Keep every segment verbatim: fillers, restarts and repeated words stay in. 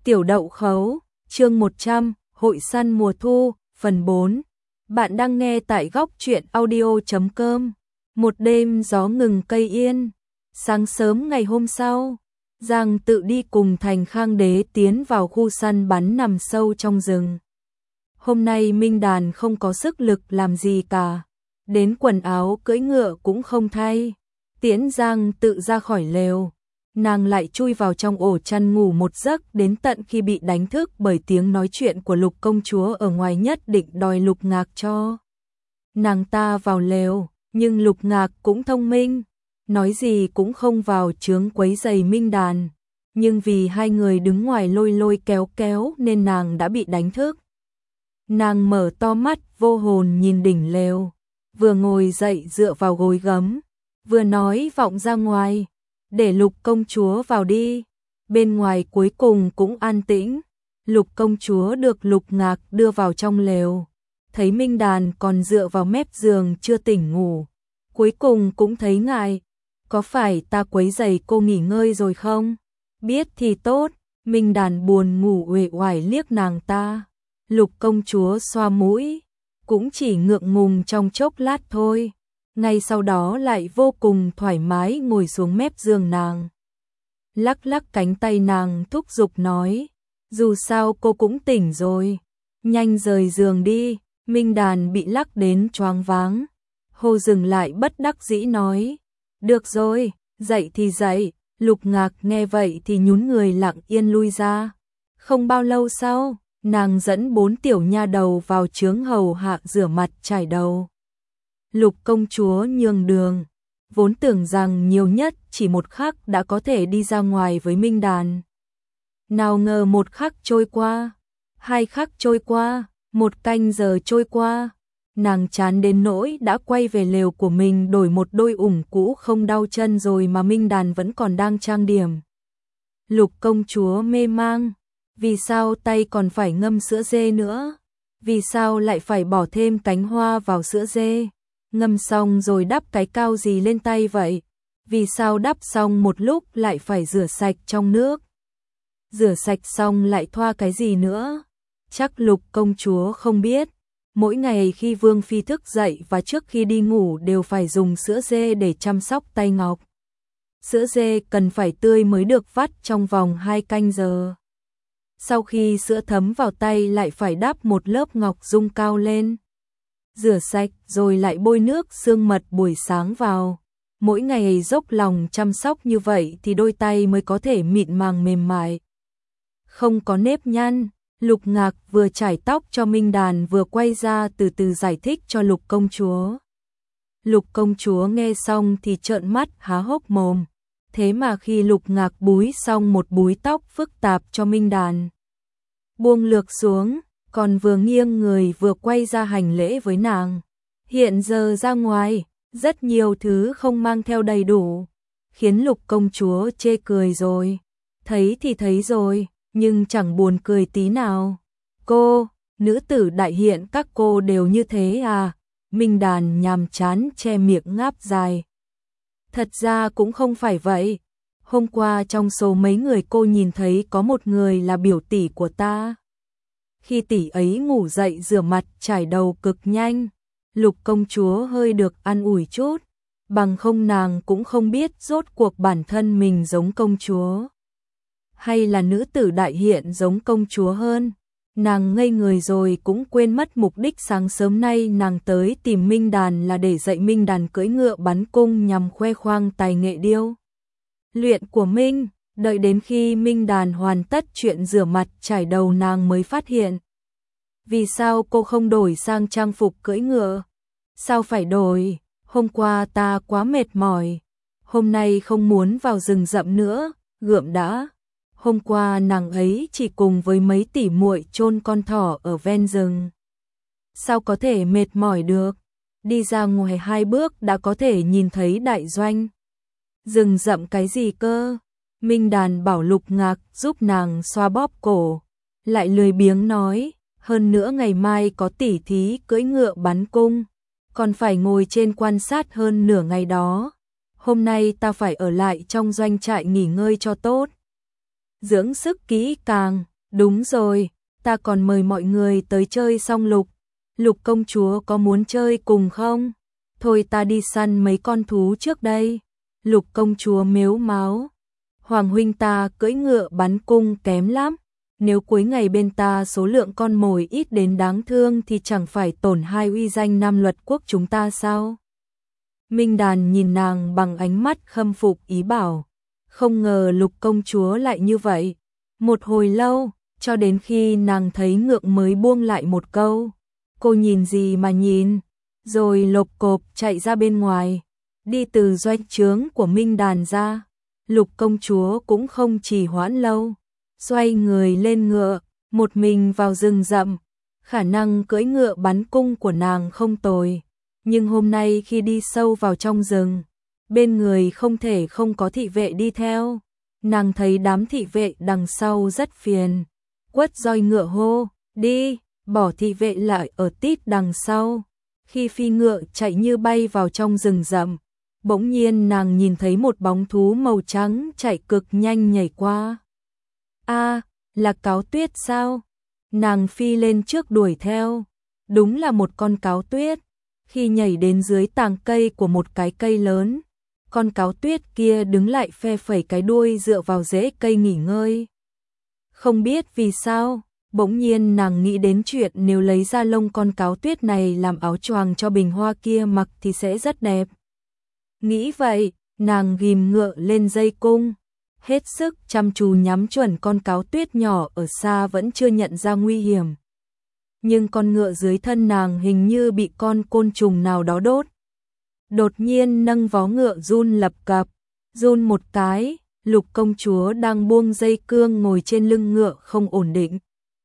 Tiểu đậu khấu, chương một trăm, hội săn mùa thu, phần bốn. Bạn đang nghe tại góc truyện audio chấm com. Một đêm gió ngừng cây yên. Sáng sớm ngày hôm sau, Giang tự đi cùng Thành Khang Đế tiến vào khu săn bắn nằm sâu trong rừng. Hôm nay Minh Đàn không có sức lực làm gì cả, đến quần áo cưỡi ngựa cũng không thay. Tiễn Giang tự ra khỏi lều, nàng lại chui vào trong ổ chăn ngủ một giấc đến tận khi bị đánh thức bởi tiếng nói chuyện của Lục công chúa ở ngoài, nhất định đòi Lục Ngạc cho nàng ta vào lều, nhưng Lục Ngạc cũng thông minh, nói gì cũng không vào chướng quấy rầy Minh Đàn, nhưng vì hai người đứng ngoài lôi lôi kéo kéo nên nàng đã bị đánh thức. Nàng mở to mắt vô hồn nhìn đỉnh lều, vừa ngồi dậy dựa vào gối gấm, vừa nói vọng ra ngoài, để Lục công chúa vào đi. Bên ngoài cuối cùng cũng an tĩnh. Lục công chúa được Lục Ngạc đưa vào trong lều, thấy Minh Đàn còn dựa vào mép giường chưa tỉnh ngủ, cuối cùng cũng thấy ngại. Có phải ta quấy rầy cô nghỉ ngơi rồi không? Biết thì tốt. Minh Đàn buồn ngủ uể oải liếc nàng ta. Lục công chúa xoa mũi, cũng chỉ ngượng ngùng trong chốc lát thôi. Ngay sau đó lại vô cùng thoải mái ngồi xuống mép giường nàng. Lắc lắc cánh tay nàng thúc giục nói, dù sao cô cũng tỉnh rồi, nhanh rời giường đi. Minh Đàn bị lắc đến choáng váng, hô dừng lại bất đắc dĩ nói, được rồi, dậy thì dậy. Lục Ngạc nghe vậy thì nhún người lặng yên lui ra. Không bao lâu sau, nàng dẫn bốn tiểu nha đầu vào chướng hầu hạ rửa mặt chải đầu. Lục công chúa nhường đường, vốn tưởng rằng nhiều nhất chỉ một khắc đã có thể đi ra ngoài với Minh Đàn. Nào ngờ một khắc trôi qua, hai khắc trôi qua, một canh giờ trôi qua, nàng chán đến nỗi đã quay về lều của mình đổi một đôi ủng cũ không đau chân rồi mà Minh Đàn vẫn còn đang trang điểm. Lục công chúa mê mang, vì sao tay còn phải ngâm sữa dê nữa? Vì sao lại phải bỏ thêm cánh hoa vào sữa dê? Ngâm xong rồi đắp cái cao gì lên tay vậy? Vì sao đắp xong một lúc lại phải rửa sạch trong nước? Rửa sạch xong lại thoa cái gì nữa? Chắc Lục công chúa không biết. Mỗi ngày khi Vương Phi thức dậy và trước khi đi ngủ đều phải dùng sữa dê để chăm sóc tay ngọc. Sữa dê cần phải tươi mới được vắt trong vòng hai canh giờ. Sau khi sữa thấm vào tay lại phải đắp một lớp ngọc dung cao lên. Rửa sạch rồi lại bôi nước xương mật buổi sáng vào. Mỗi ngày dốc lòng chăm sóc như vậy thì đôi tay mới có thể mịn màng mềm mại, không có nếp nhăn. Lục Ngạc vừa chải tóc cho Minh Đàn vừa quay ra từ từ giải thích cho Lục công chúa. Lục công chúa nghe xong thì trợn mắt há hốc mồm. Thế mà khi Lục Ngạc búi xong một búi tóc phức tạp cho Minh Đàn, buông lược xuống, còn vừa nghiêng người vừa quay ra hành lễ với nàng. Hiện giờ ra ngoài, rất nhiều thứ không mang theo đầy đủ, khiến Lục công chúa chê cười rồi. Thấy thì thấy rồi, nhưng chẳng buồn cười tí nào. Cô, nữ tử đại hiện các cô đều như thế à? Minh Đàn nhàm chán che miệng ngáp dài. Thật ra cũng không phải vậy. Hôm qua trong số mấy người cô nhìn thấy có một người là biểu tỷ của ta. Khi tỷ ấy ngủ dậy rửa mặt chải đầu cực nhanh, Lục công chúa hơi được an ủi chút, bằng không nàng cũng không biết rốt cuộc bản thân mình giống công chúa hay là nữ tử đại hiện giống công chúa hơn. Nàng ngây người rồi cũng quên mất mục đích sáng sớm nay nàng tới tìm Minh Đàn là để dạy Minh Đàn cưỡi ngựa bắn cung nhằm khoe khoang tài nghệ điêu luyện của mình. Đợi đến khi Minh Đàn hoàn tất chuyện rửa mặt chải đầu nàng mới phát hiện. Vì sao cô không đổi sang trang phục cưỡi ngựa? Sao phải đổi? Hôm qua ta quá mệt mỏi, hôm nay không muốn vào rừng rậm nữa, gượm đã. Hôm qua nàng ấy chỉ cùng với mấy tỷ muội chôn con thỏ ở ven rừng. Sao có thể mệt mỏi được? Đi ra ngoài hai bước đã có thể nhìn thấy đại doanh. Rừng rậm cái gì cơ? Minh Đàn bảo Lục Ngạc giúp nàng xoa bóp cổ, lại lười biếng nói, hơn nữa ngày mai có tỉ thí cưỡi ngựa bắn cung, còn phải ngồi trên quan sát hơn nửa ngày đó. Hôm nay ta phải ở lại trong doanh trại nghỉ ngơi cho tốt, dưỡng sức kỹ càng. Đúng rồi, ta còn mời mọi người tới chơi song lục. Lục công chúa có muốn chơi cùng không? Thôi ta đi săn mấy con thú trước đây. Lục công chúa mếu máo. Hoàng huynh ta cưỡi ngựa bắn cung kém lắm. Nếu cuối ngày bên ta số lượng con mồi ít đến đáng thương thì chẳng phải tổn hai uy danh Nam Luật quốc chúng ta sao? Minh Đàn nhìn nàng bằng ánh mắt khâm phục ý bảo. Không ngờ lục công chúa lại như vậy. Một hồi lâu, cho đến khi nàng thấy ngượng mới buông lại một câu. Cô nhìn gì mà nhìn? Rồi lộp cộp chạy ra bên ngoài. Đi từ doanh trướng của Minh Đàn ra. Lục công chúa cũng không trì hoãn lâu. Xoay người lên ngựa, một mình vào rừng rậm. Khả năng cưỡi ngựa bắn cung của nàng không tồi. Nhưng hôm nay khi đi sâu vào trong rừng, bên người không thể không có thị vệ đi theo. Nàng thấy đám thị vệ đằng sau rất phiền. Quất roi ngựa hô, đi, bỏ thị vệ lại ở tít đằng sau. Khi phi ngựa chạy như bay vào trong rừng rậm, bỗng nhiên nàng nhìn thấy một bóng thú màu trắng chạy cực nhanh nhảy qua. A, là cáo tuyết sao? Nàng phi lên trước đuổi theo. Đúng là một con cáo tuyết. Khi nhảy đến dưới tàng cây của một cái cây lớn, con cáo tuyết kia đứng lại phe phẩy cái đuôi dựa vào rễ cây nghỉ ngơi. Không biết vì sao, bỗng nhiên nàng nghĩ đến chuyện nếu lấy ra lông con cáo tuyết này làm áo choàng cho bình hoa kia mặc thì sẽ rất đẹp. Nghĩ vậy, nàng ghim ngựa lên dây cung, hết sức chăm chú nhắm chuẩn con cáo tuyết nhỏ ở xa vẫn chưa nhận ra nguy hiểm. Nhưng con ngựa dưới thân nàng hình như bị con côn trùng nào đó đốt. Đột nhiên nâng vó ngựa run lập cập, run một cái, lục công chúa đang buông dây cương ngồi trên lưng ngựa không ổn định.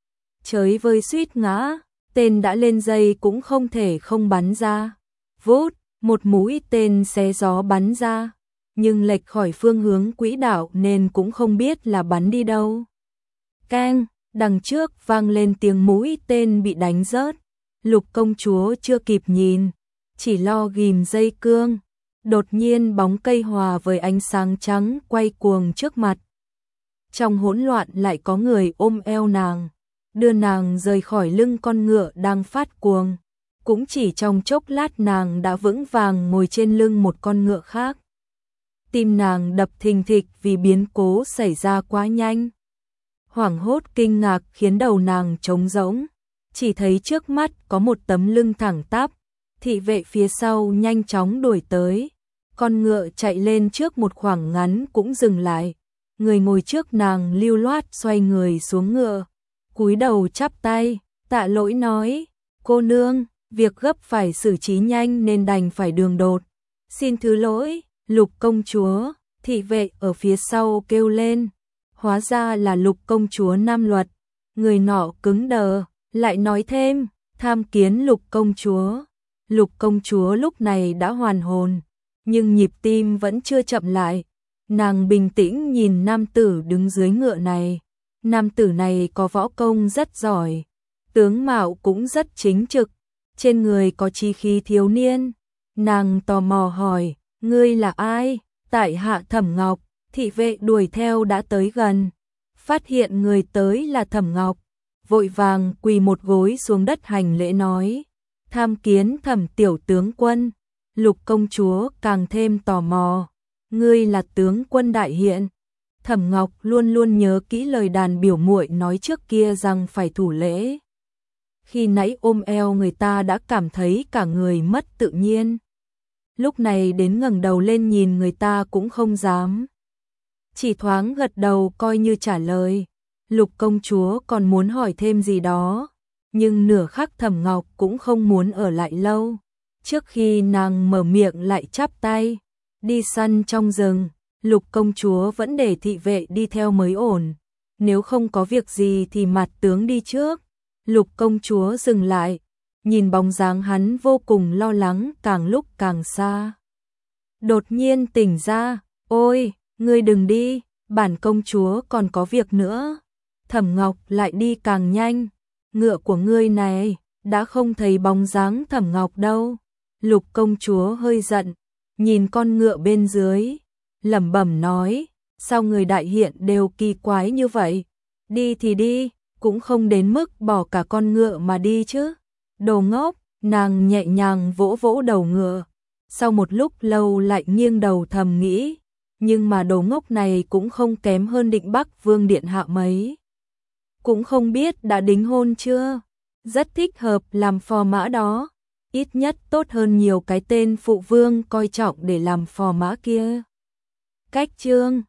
Chới với suýt ngã, tên đã lên dây cũng không thể không bắn ra. Vút, một mũi tên xé gió bắn ra, nhưng lệch khỏi phương hướng quỹ đạo nên cũng không biết là bắn đi đâu. Keng, đằng trước vang lên tiếng mũi tên bị đánh rớt. Lục công chúa chưa kịp nhìn, chỉ lo ghim dây cương. Đột nhiên bóng cây hòa với ánh sáng trắng quay cuồng trước mặt. Trong hỗn loạn lại có người ôm eo nàng, đưa nàng rời khỏi lưng con ngựa đang phát cuồng. Cũng chỉ trong chốc lát nàng đã vững vàng ngồi trên lưng một con ngựa khác. Tim nàng đập thình thịch vì biến cố xảy ra quá nhanh. Hoảng hốt kinh ngạc khiến đầu nàng trống rỗng. Chỉ thấy trước mắt có một tấm lưng thẳng tắp. Thị vệ phía sau nhanh chóng đuổi tới. Con ngựa chạy lên trước một khoảng ngắn cũng dừng lại. Người ngồi trước nàng lưu loát xoay người xuống ngựa, cúi đầu chắp tay, tạ lỗi nói, cô nương, việc gấp phải xử trí nhanh nên đành phải đường đột. Xin thứ lỗi, lục công chúa, thị vệ ở phía sau kêu lên. Hóa ra là lục công chúa Nam Luật. Người nọ cứng đờ, lại nói thêm, tham kiến lục công chúa. Lục công chúa lúc này đã hoàn hồn, nhưng nhịp tim vẫn chưa chậm lại. Nàng bình tĩnh nhìn nam tử đứng dưới ngựa này. Nam tử này có võ công rất giỏi, tướng mạo cũng rất chính trực, trên người có chí khí thiếu niên. Nàng tò mò hỏi, ngươi là ai? Tại hạ Thẩm Ngọc. Thị vệ đuổi theo đã tới gần, phát hiện người tới là Thẩm Ngọc, vội vàng quỳ một gối xuống đất hành lễ nói, tham kiến Thẩm tiểu tướng quân. Lục công chúa càng thêm tò mò, ngươi là tướng quân đại hiện? Thẩm Ngọc luôn luôn nhớ kỹ lời đàn biểu muội nói trước kia rằng phải thủ lễ. Khi nãy ôm eo người ta đã cảm thấy cả người mất tự nhiên. Lúc này đến ngẩng đầu lên nhìn người ta cũng không dám. Chỉ thoáng gật đầu coi như trả lời. Lục công chúa còn muốn hỏi thêm gì đó, nhưng nửa khắc Thẩm Ngọc cũng không muốn ở lại lâu. Trước khi nàng mở miệng lại chắp tay, đi săn trong rừng, lục công chúa vẫn để thị vệ đi theo mới ổn. Nếu không có việc gì thì mặt tướng đi trước. Lục công chúa dừng lại, nhìn bóng dáng hắn vô cùng lo lắng càng lúc càng xa. Đột nhiên tỉnh ra, ôi, ngươi đừng đi, bản công chúa còn có việc nữa. Thẩm Ngọc lại đi càng nhanh, ngựa của ngươi này, đã không thấy bóng dáng Thẩm Ngọc đâu. Lục công chúa hơi giận, nhìn con ngựa bên dưới, lẩm bẩm nói, sao người đại hiện đều kỳ quái như vậy? Đi thì đi, cũng không đến mức bỏ cả con ngựa mà đi chứ. Đồ ngốc, nàng nhẹ nhàng vỗ vỗ đầu ngựa. Sau một lúc lâu lại nghiêng đầu thầm nghĩ, nhưng mà đồ ngốc này cũng không kém hơn Định Bắc Vương điện hạ mấy. Cũng không biết đã đính hôn chưa, rất thích hợp làm phò mã đó, ít nhất tốt hơn nhiều cái tên phụ vương coi trọng để làm phò mã kia. Cách chương